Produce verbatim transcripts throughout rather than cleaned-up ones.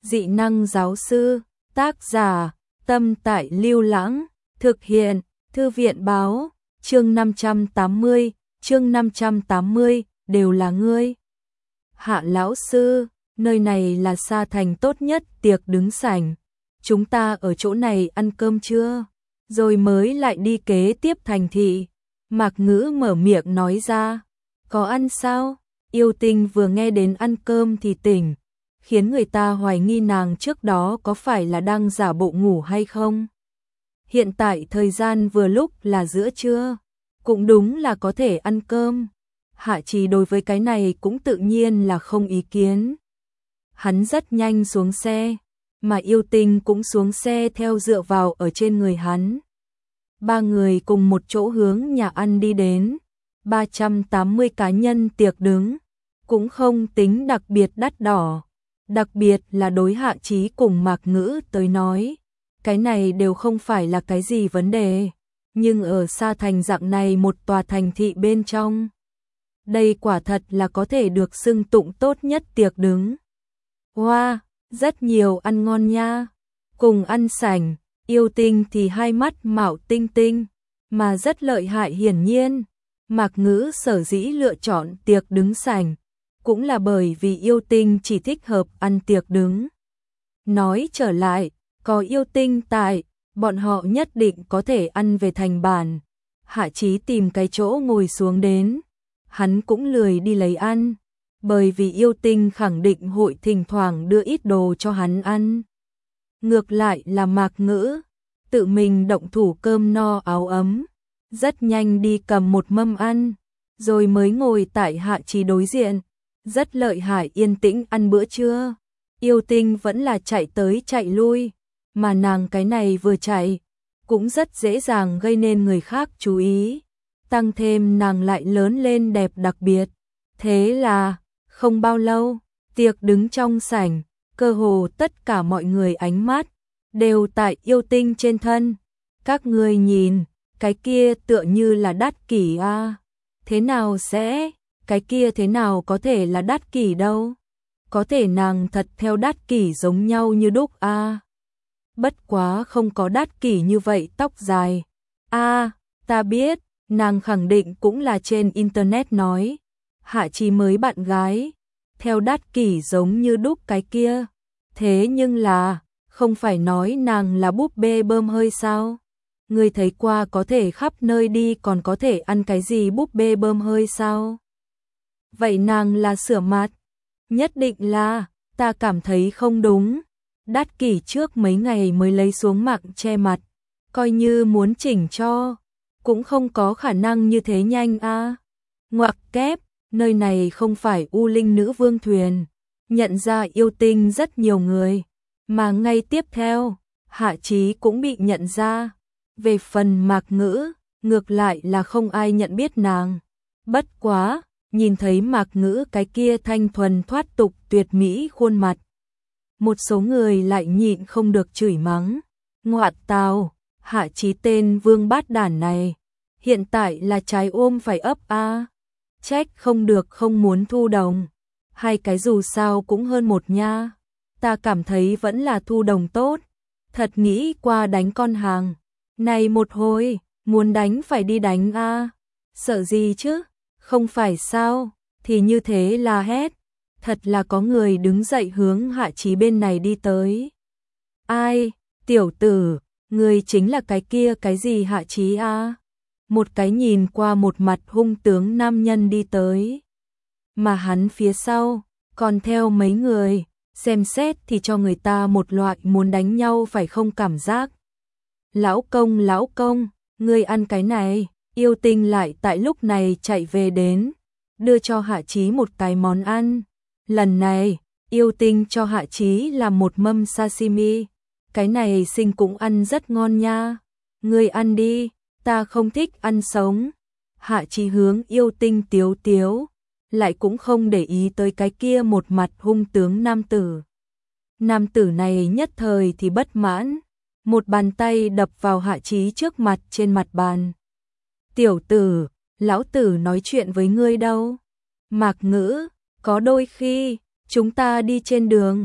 Dị năng giáo sư, tác giả, Tâm Tại Lưu Lãng, thực hiện, Thư viện báo, chương năm trăm tám mươi, chương năm trăm tám mươi, đều là ngươi. Hạ lão sư, nơi này là Sa Thành tốt nhất tiệc đứng sảnh. Chúng ta ở chỗ này ăn cơm chưa? Rồi mới lại đi kế tiếp thành thị. Mạc Ngữ mở miệng nói ra. Có ăn sao? Yêu Tinh vừa nghe đến ăn cơm thì tỉnh, khiến người ta hoài nghi nàng trước đó có phải là đang giả bộ ngủ hay không. Hiện tại thời gian vừa lúc là giữa trưa, cũng đúng là có thể ăn cơm. Hạ Trì đối với cái này cũng tự nhiên là không ý kiến. Hắn rất nhanh xuống xe, mà Yêu Tinh cũng xuống xe theo dựa vào ở trên người hắn. Ba người cùng một chỗ hướng nhà ăn đi đến. ba trăm tám mươi cá nhân tiệc đứng, cũng không tính đặc biệt đắt đỏ. Đặc biệt là đối Hạ Chí cùng Mạc Ngữ tới nói, cái này đều không phải là cái gì vấn đề. Nhưng ở Sa Thành dạng này một tòa thành thị bên trong, đây quả thật là có thể được xưng tụng tốt nhất tiệc đứng. Wow, rất nhiều ăn ngon nha. Cùng ăn sảnh, Yêu Tinh thì hai mắt mạo tinh tinh, mà rất lợi hại hiển nhiên. Mạc Ngữ sở dĩ lựa chọn tiệc đứng sảnh, cũng là bởi vì Yêu Tinh chỉ thích hợp ăn tiệc đứng. Nói trở lại, có Yêu Tinh tại, bọn họ nhất định có thể ăn về thành bản. Hạ Chí tìm cái chỗ ngồi xuống đến, hắn cũng lười đi lấy ăn, bởi vì Yêu Tinh khẳng định hội thỉnh thoảng đưa ít đồ cho hắn ăn. Ngược lại là Mạc Ngữ, tự mình động thủ cơm no áo ấm, rất nhanh đi cầm một mâm ăn, rồi mới ngồi tại Hạ Chí đối diện, rất lợi hại yên tĩnh ăn bữa trưa. Yêu Tinh vẫn là chạy tới chạy lui, mà nàng cái này vừa chạy, cũng rất dễ dàng gây nên người khác chú ý, tăng thêm nàng lại lớn lên đẹp đặc biệt. Thế là, không bao lâu, tiệc đứng trong sảnh, cơ hồ tất cả mọi người ánh mắt đều tại Yêu Tinh trên thân. Các ngươi nhìn, cái kia tựa như là Đát Kỷ a. À. Thế nào sẽ, cái kia thế nào có thể là Đát Kỷ đâu? Có thể nàng thật theo Đát Kỷ giống nhau như đúc a. À. Bất quá không có Đát Kỷ như vậy tóc dài. A, à, ta biết, nàng khẳng định cũng là trên internet nói. Hạ Chí mới bạn gái, theo Đát Kỷ giống như đúc cái kia. Thế nhưng là, không phải nói nàng là búp bê bơm hơi sao? Ngươi thấy qua có thể khắp nơi đi còn có thể ăn cái gì búp bê bơm hơi sao? Vậy nàng là sửa mặt? Nhất định là, ta cảm thấy không đúng. Đát Kỷ trước mấy ngày mới lấy xuống mạng che mặt, coi như muốn chỉnh cho, cũng không có khả năng như thế nhanh a. À. Ngoặc kép, nơi này không phải U Linh Nữ Vương thuyền. Nhận ra Yêu Tinh rất nhiều người, mà ngay tiếp theo, Hạ Chí cũng bị nhận ra. Về phần Mạc Ngữ, ngược lại là không ai nhận biết nàng. Bất quá, nhìn thấy Mạc Ngữ cái kia thanh thuần thoát tục tuyệt mỹ khuôn mặt, một số người lại nhịn không được chửi mắng. Ngoạ tào, Hạ Chí tên vương bát đản này, hiện tại là trái ôm phải ấp a. À. Trách không được không muốn thu đồng. Hai cái dù sao cũng hơn một nha. Ta cảm thấy vẫn là thu đồng tốt. Thật nghĩ qua đánh con hàng. Này một hồi, muốn đánh phải đi đánh a. À. Sợ gì chứ? Không phải sao? Thì như thế là hết. Thật là có người đứng dậy hướng Hạ Chí bên này đi tới. Ai? Tiểu tử, người chính là cái kia cái gì Hạ Chí a? À? Một cái nhìn qua một mặt hung tướng nam nhân đi tới. Mà hắn phía sau, còn theo mấy người, xem xét thì cho người ta một loại muốn đánh nhau phải không cảm giác. Lão công, lão công, ngươi ăn cái này. Yêu Tinh lại tại lúc này chạy về đến, đưa cho Hạ Chí một cái món ăn. Lần này, Yêu Tinh cho Hạ Chí làm một mâm sashimi. Cái này xinh cũng ăn rất ngon nha. Ngươi ăn đi, ta không thích ăn sống. Hạ Chí hướng Yêu Tinh tiếu tiếu, lại cũng không để ý tới cái kia một mặt hung tướng nam tử. Nam tử này nhất thời thì bất mãn, một bàn tay đập vào Hạ Chí trước mặt trên mặt bàn. Tiểu tử, lão tử nói chuyện với ngươi đâu. Mạc Ngữ, có đôi khi, chúng ta đi trên đường,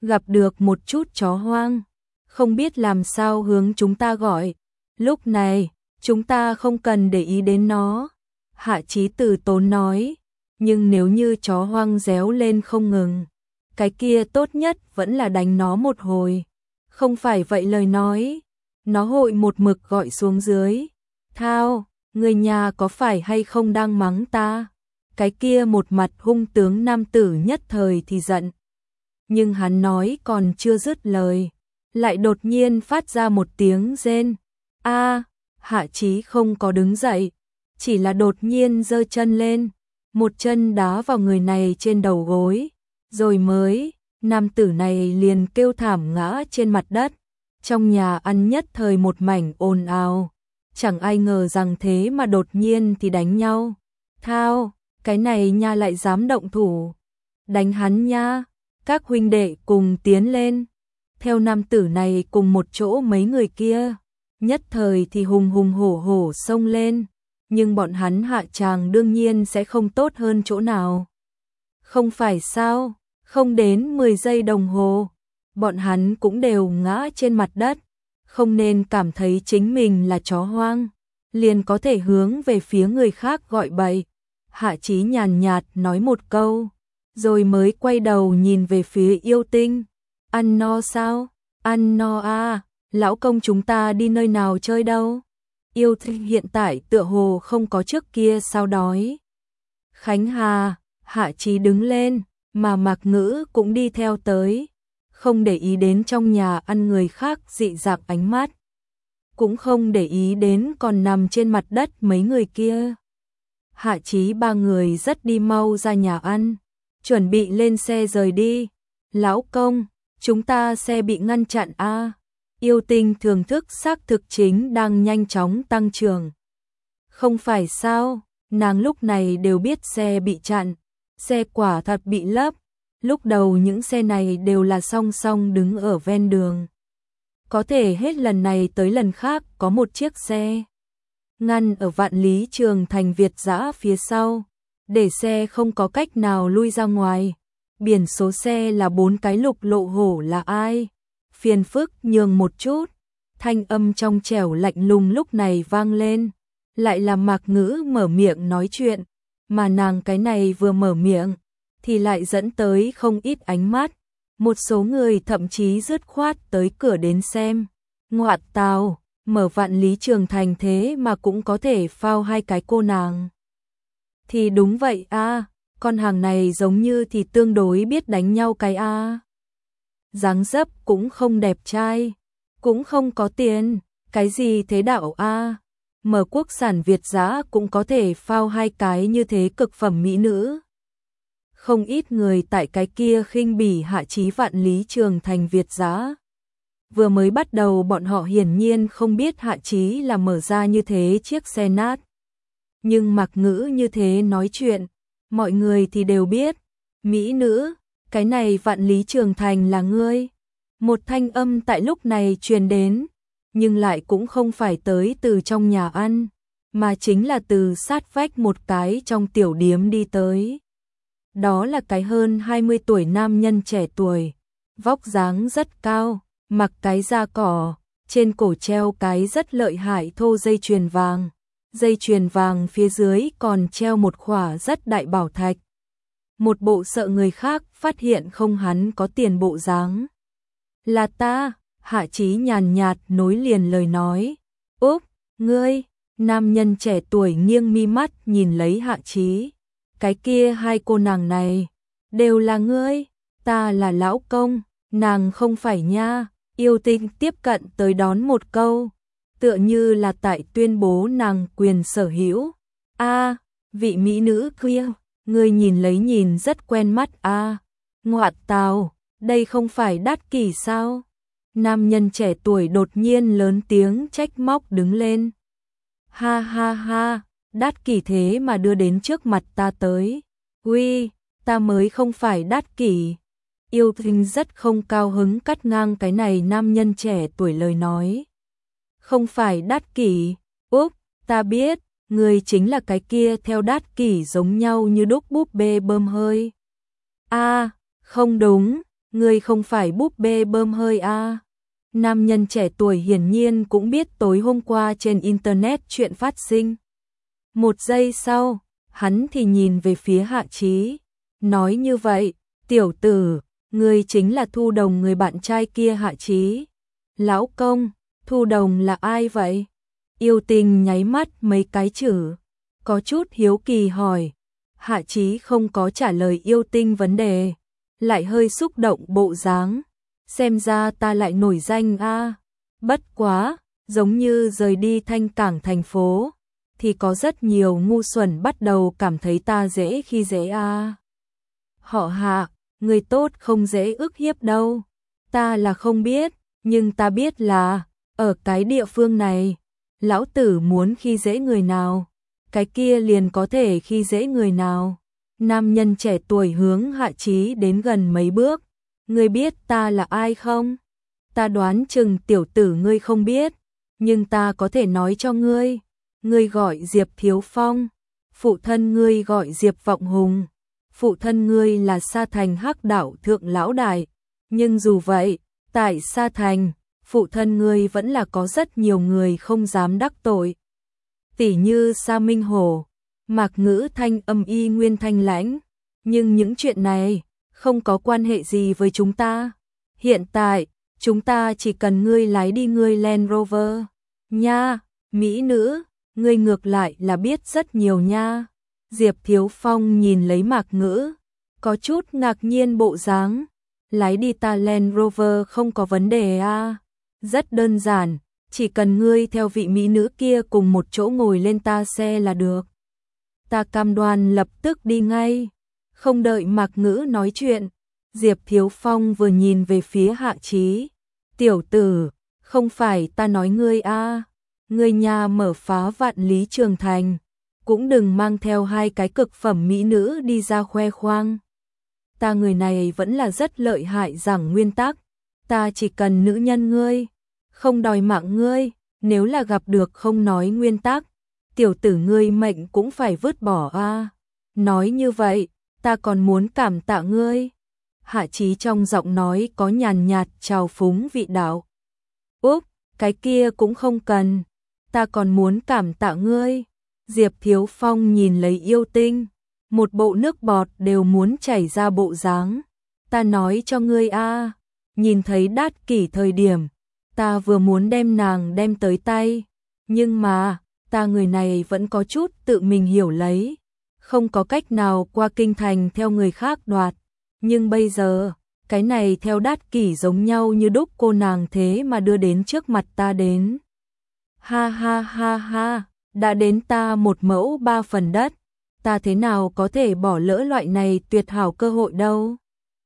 gặp được một chút chó hoang, không biết làm sao hướng chúng ta gọi. Lúc này, chúng ta không cần để ý đến nó. Hạ Chí từ tốn nói, nhưng nếu như chó hoang réo lên không ngừng, cái kia tốt nhất vẫn là đánh nó một hồi. Không phải vậy lời nói, nó hội một mực gọi xuống dưới. Thao, người nhà có phải hay không đang mắng ta? Cái kia một mặt hung tướng nam tử nhất thời thì giận. Nhưng hắn nói còn chưa dứt lời, lại đột nhiên phát ra một tiếng rên. A, Hạ Chí không có đứng dậy, chỉ là đột nhiên giơ chân lên, một chân đá vào người này trên đầu gối, rồi mới, nam tử này liền kêu thảm ngã trên mặt đất. Trong nhà ăn nhất thời một mảnh ồn ào, chẳng ai ngờ rằng thế mà đột nhiên thì đánh nhau. Thao, cái này nha lại dám động thủ, đánh hắn nha. Các huynh đệ cùng tiến lên, theo nam tử này cùng một chỗ mấy người kia, nhất thời thì hùng hùng hổ hổ xông lên, nhưng bọn hắn hạ tràng đương nhiên sẽ không tốt hơn chỗ nào. Không phải sao, không đến mười giây đồng hồ, bọn hắn cũng đều ngã trên mặt đất, không nên cảm thấy chính mình là chó hoang, liền có thể hướng về phía người khác gọi bậy. Hạ Chí nhàn nhạt nói một câu, rồi mới quay đầu nhìn về phía Yêu Tinh. Ăn no sao? Ăn no à, lão công chúng ta đi nơi nào chơi đâu? Yêu Tinh hiện tại tựa hồ không có trước kia sao đói. Khánh Hà, Hạ Chí đứng lên, mà Mạc Ngữ cũng đi theo tới, không để ý đến trong nhà ăn người khác dị dạng ánh mắt, cũng không để ý đến còn nằm trên mặt đất mấy người kia. Hạ Chí ba người rất đi mau ra nhà ăn, chuẩn bị lên xe rời đi. Lão công, chúng ta xe bị ngăn chặn a. À. Yêu Tinh thưởng thức xác thực chính đang nhanh chóng tăng trưởng. Không phải sao, nàng lúc này đều biết xe bị chặn, xe quả thật bị lấp. Lúc đầu những xe này đều là song song đứng ở ven đường. Có thể hết lần này tới lần khác có một chiếc xe ngăn ở Vạn Lý Trường Thành Việt Dã phía sau, để xe không có cách nào lui ra ngoài. Biển số xe là bốn cái lục lộ hổ là ai? Phiền phức nhường một chút. Thanh âm trong trẻo lạnh lùng lúc này vang lên, lại là Mạc Ngữ mở miệng nói chuyện, mà nàng cái này vừa mở miệng thì lại dẫn tới không ít ánh mắt. Một số người thậm chí dứt khoát tới cửa đến xem. Ngoạn tào, mở Vạn Lý Trường Thành thế mà cũng có thể phao hai cái cô nàng. Thì đúng vậy a, à, con hàng này giống như thì tương đối biết đánh nhau cái a. À. Dáng dấp cũng không đẹp trai, cũng không có tiền, cái gì thế đạo a. À. Mở quốc sản Việt Dã cũng có thể phao hai cái như thế cực phẩm mỹ nữ. Không ít người tại cái kia khinh bỉ Hạ Chí Vạn Lý Trường Thành Việt Dã. Vừa mới bắt đầu bọn họ hiển nhiên không biết Hạ Chí là mở ra như thế chiếc xe nát. Nhưng Mạc Ngữ như thế nói chuyện, mọi người thì đều biết. Mỹ nữ, cái này Vạn Lý Trường Thành là ngươi. Một thanh âm tại lúc này truyền đến, nhưng lại cũng không phải tới từ trong nhà ăn, mà chính là từ sát vách một cái trong tiểu điếm đi tới. Đó là cái hơn hai mươi tuổi nam nhân trẻ tuổi, vóc dáng rất cao, mặc cái da cỏ, trên cổ treo cái rất lợi hại thô dây chuyền vàng. Dây chuyền vàng phía dưới còn treo một khỏa rất đại bảo thạch. Một bộ sợ người khác phát hiện không hắn có tiền bộ dáng. Là ta, Hạ Chí nhàn nhạt nối liền lời nói. Úp, ngươi, nam nhân trẻ tuổi nghiêng mi mắt nhìn lấy Hạ Chí. Cái kia hai cô nàng này, đều là ngươi, ta là lão công, nàng không phải nha. Yêu Tinh tiếp cận tới đón một câu, tựa như là tại tuyên bố nàng quyền sở hữu. A, vị mỹ nữ kia, ngươi nhìn lấy nhìn rất quen mắt a. À. Ngoạn tào, đây không phải Đát Kỷ sao? Nam nhân trẻ tuổi đột nhiên lớn tiếng trách móc đứng lên. Ha ha ha, Đát Kỷ thế mà đưa đến trước mặt ta tới. Uy, ta mới không phải Đát Kỷ. Yêu Tinh rất không cao hứng cắt ngang cái này nam nhân trẻ tuổi lời nói. Không phải Đát Kỷ, Úp, ta biết, người chính là cái kia theo Đát Kỷ giống nhau như đúc búp bê bơm hơi. A, à, không đúng, ngươi không phải búp bê bơm hơi à? Nam nhân trẻ tuổi hiển nhiên cũng biết tối hôm qua trên internet chuyện phát sinh. Một giây sau, hắn thì nhìn về phía Hạ Chí, nói như vậy, tiểu tử, ngươi chính là Thu Đồng người bạn trai kia Hạ Chí. Lão công, Thu Đồng là ai vậy? Yêu Tinh nháy mắt mấy cái chữ, có chút hiếu kỳ hỏi. Hạ Chí không có trả lời Yêu Tinh vấn đề, lại hơi xúc động bộ dáng. Xem ra ta lại nổi danh a. Bất quá, giống như rời đi Thanh Cảng thành phố, thì có rất nhiều ngu xuẩn bắt đầu cảm thấy ta dễ khi dễ a. Họ Hạ, người tốt không dễ ức hiếp đâu. Ta là không biết, nhưng ta biết là, ở cái địa phương này, lão tử muốn khi dễ người nào, cái kia liền có thể khi dễ người nào. Nam nhân trẻ tuổi hướng Hạ Chí đến gần mấy bước. Ngươi biết ta là ai không? Ta đoán chừng tiểu tử ngươi không biết, nhưng ta có thể nói cho ngươi. Ngươi gọi Diệp Thiếu Phong, phụ thân ngươi gọi Diệp Vọng Hùng, phụ thân ngươi là Sa Thành Hắc Đạo Thượng Lão Đại. Nhưng dù vậy, tại Sa Thành, phụ thân ngươi vẫn là có rất nhiều người không dám đắc tội. Tỉ như Sa Minh Hổ, Mạc Ngữ Thanh âm y nguyên thanh lãnh. Nhưng những chuyện này không có quan hệ gì với chúng ta. Hiện tại, chúng ta chỉ cần ngươi lái đi ngươi Land Rover. Nha, mỹ nữ, ngươi ngược lại là biết rất nhiều nha. Diệp Thiếu Phong nhìn lấy Mạc Ngữ, có chút ngạc nhiên bộ dáng. Lái đi ta Land Rover không có vấn đề à. Rất đơn giản, chỉ cần ngươi theo vị mỹ nữ kia cùng một chỗ ngồi lên ta xe là được. Ta cam đoan lập tức đi ngay. Không đợi Mạc Ngữ nói chuyện, Diệp Thiếu Phong vừa nhìn về phía Hạ Chí. Tiểu tử, không phải ta nói ngươi a, ngươi nhà mở phá vạn lý trường thành, cũng đừng mang theo hai cái cực phẩm mỹ nữ đi ra khoe khoang. Ta người này vẫn là rất lợi hại giảng nguyên tắc, ta chỉ cần nữ nhân ngươi, không đòi mạng ngươi, nếu là gặp được không nói nguyên tắc, tiểu tử ngươi mệnh cũng phải vứt bỏ a. Nói như vậy, ta còn muốn cảm tạ ngươi. Hạ Chí trong giọng nói có nhàn nhạt trào phúng vị đạo. Úp, cái kia cũng không cần, ta còn muốn cảm tạ ngươi. Diệp Thiếu Phong nhìn lấy Yêu Tinh, một bộ nước bọt đều muốn chảy ra bộ dáng. Ta nói cho ngươi a, nhìn thấy Đát Kỷ thời điểm, ta vừa muốn đem nàng đem tới tay, nhưng mà, ta người này vẫn có chút tự mình hiểu lấy, không có cách nào qua kinh thành theo người khác đoạt, nhưng bây giờ, cái này theo Đát Kỷ giống nhau như đúc cô nàng thế mà đưa đến trước mặt ta đến. Ha ha ha ha, đã đến ta một mẫu ba phần đất, ta thế nào có thể bỏ lỡ loại này tuyệt hảo cơ hội đâu.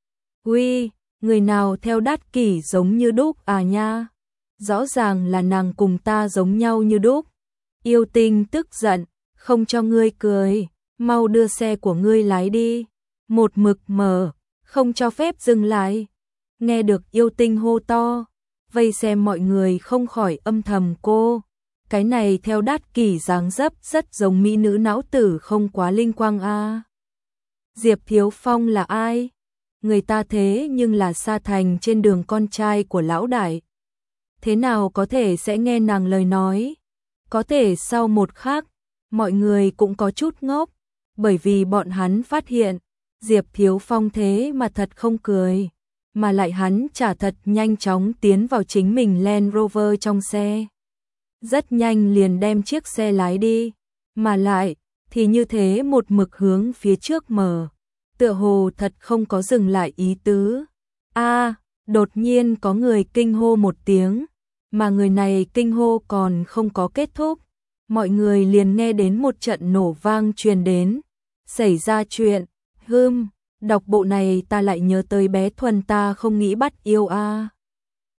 Uy, người nào theo Đát Kỷ giống như đúc à nha, rõ ràng là nàng cùng ta giống nhau như đúc. Yêu Tinh tức giận, không cho ngươi cười, mau đưa xe của ngươi lái đi. Một mực mở, không cho phép dừng lại. Nghe được Yêu Tinh hô to, vây xem mọi người không khỏi âm thầm cô. Cái này theo Đát Kỷ dáng dấp rất giống mỹ nữ não tử không quá linh quang a. Diệp Thiếu Phong là ai? Người ta thế nhưng là Sa Thành trên đường con trai của lão đại. Thế nào có thể sẽ nghe nàng lời nói? Có thể sau một khắc, mọi người cũng có chút ngốc, bởi vì bọn hắn phát hiện, Diệp Thiếu Phong thế mà thật không cười, mà lại hắn chả thật nhanh chóng tiến vào chính mình Land Rover trong xe. Rất nhanh liền đem chiếc xe lái đi, mà lại, thì như thế một mực hướng phía trước mở, tựa hồ thật không có dừng lại ý tứ. A, đột nhiên có người kinh hô một tiếng, mà người này kinh hô còn không có kết thúc, mọi người liền nghe đến một trận nổ vang truyền đến. Xảy ra chuyện, hưm, đọc bộ này ta lại nhớ tới bé Thuần ta không nghĩ bắt yêu a.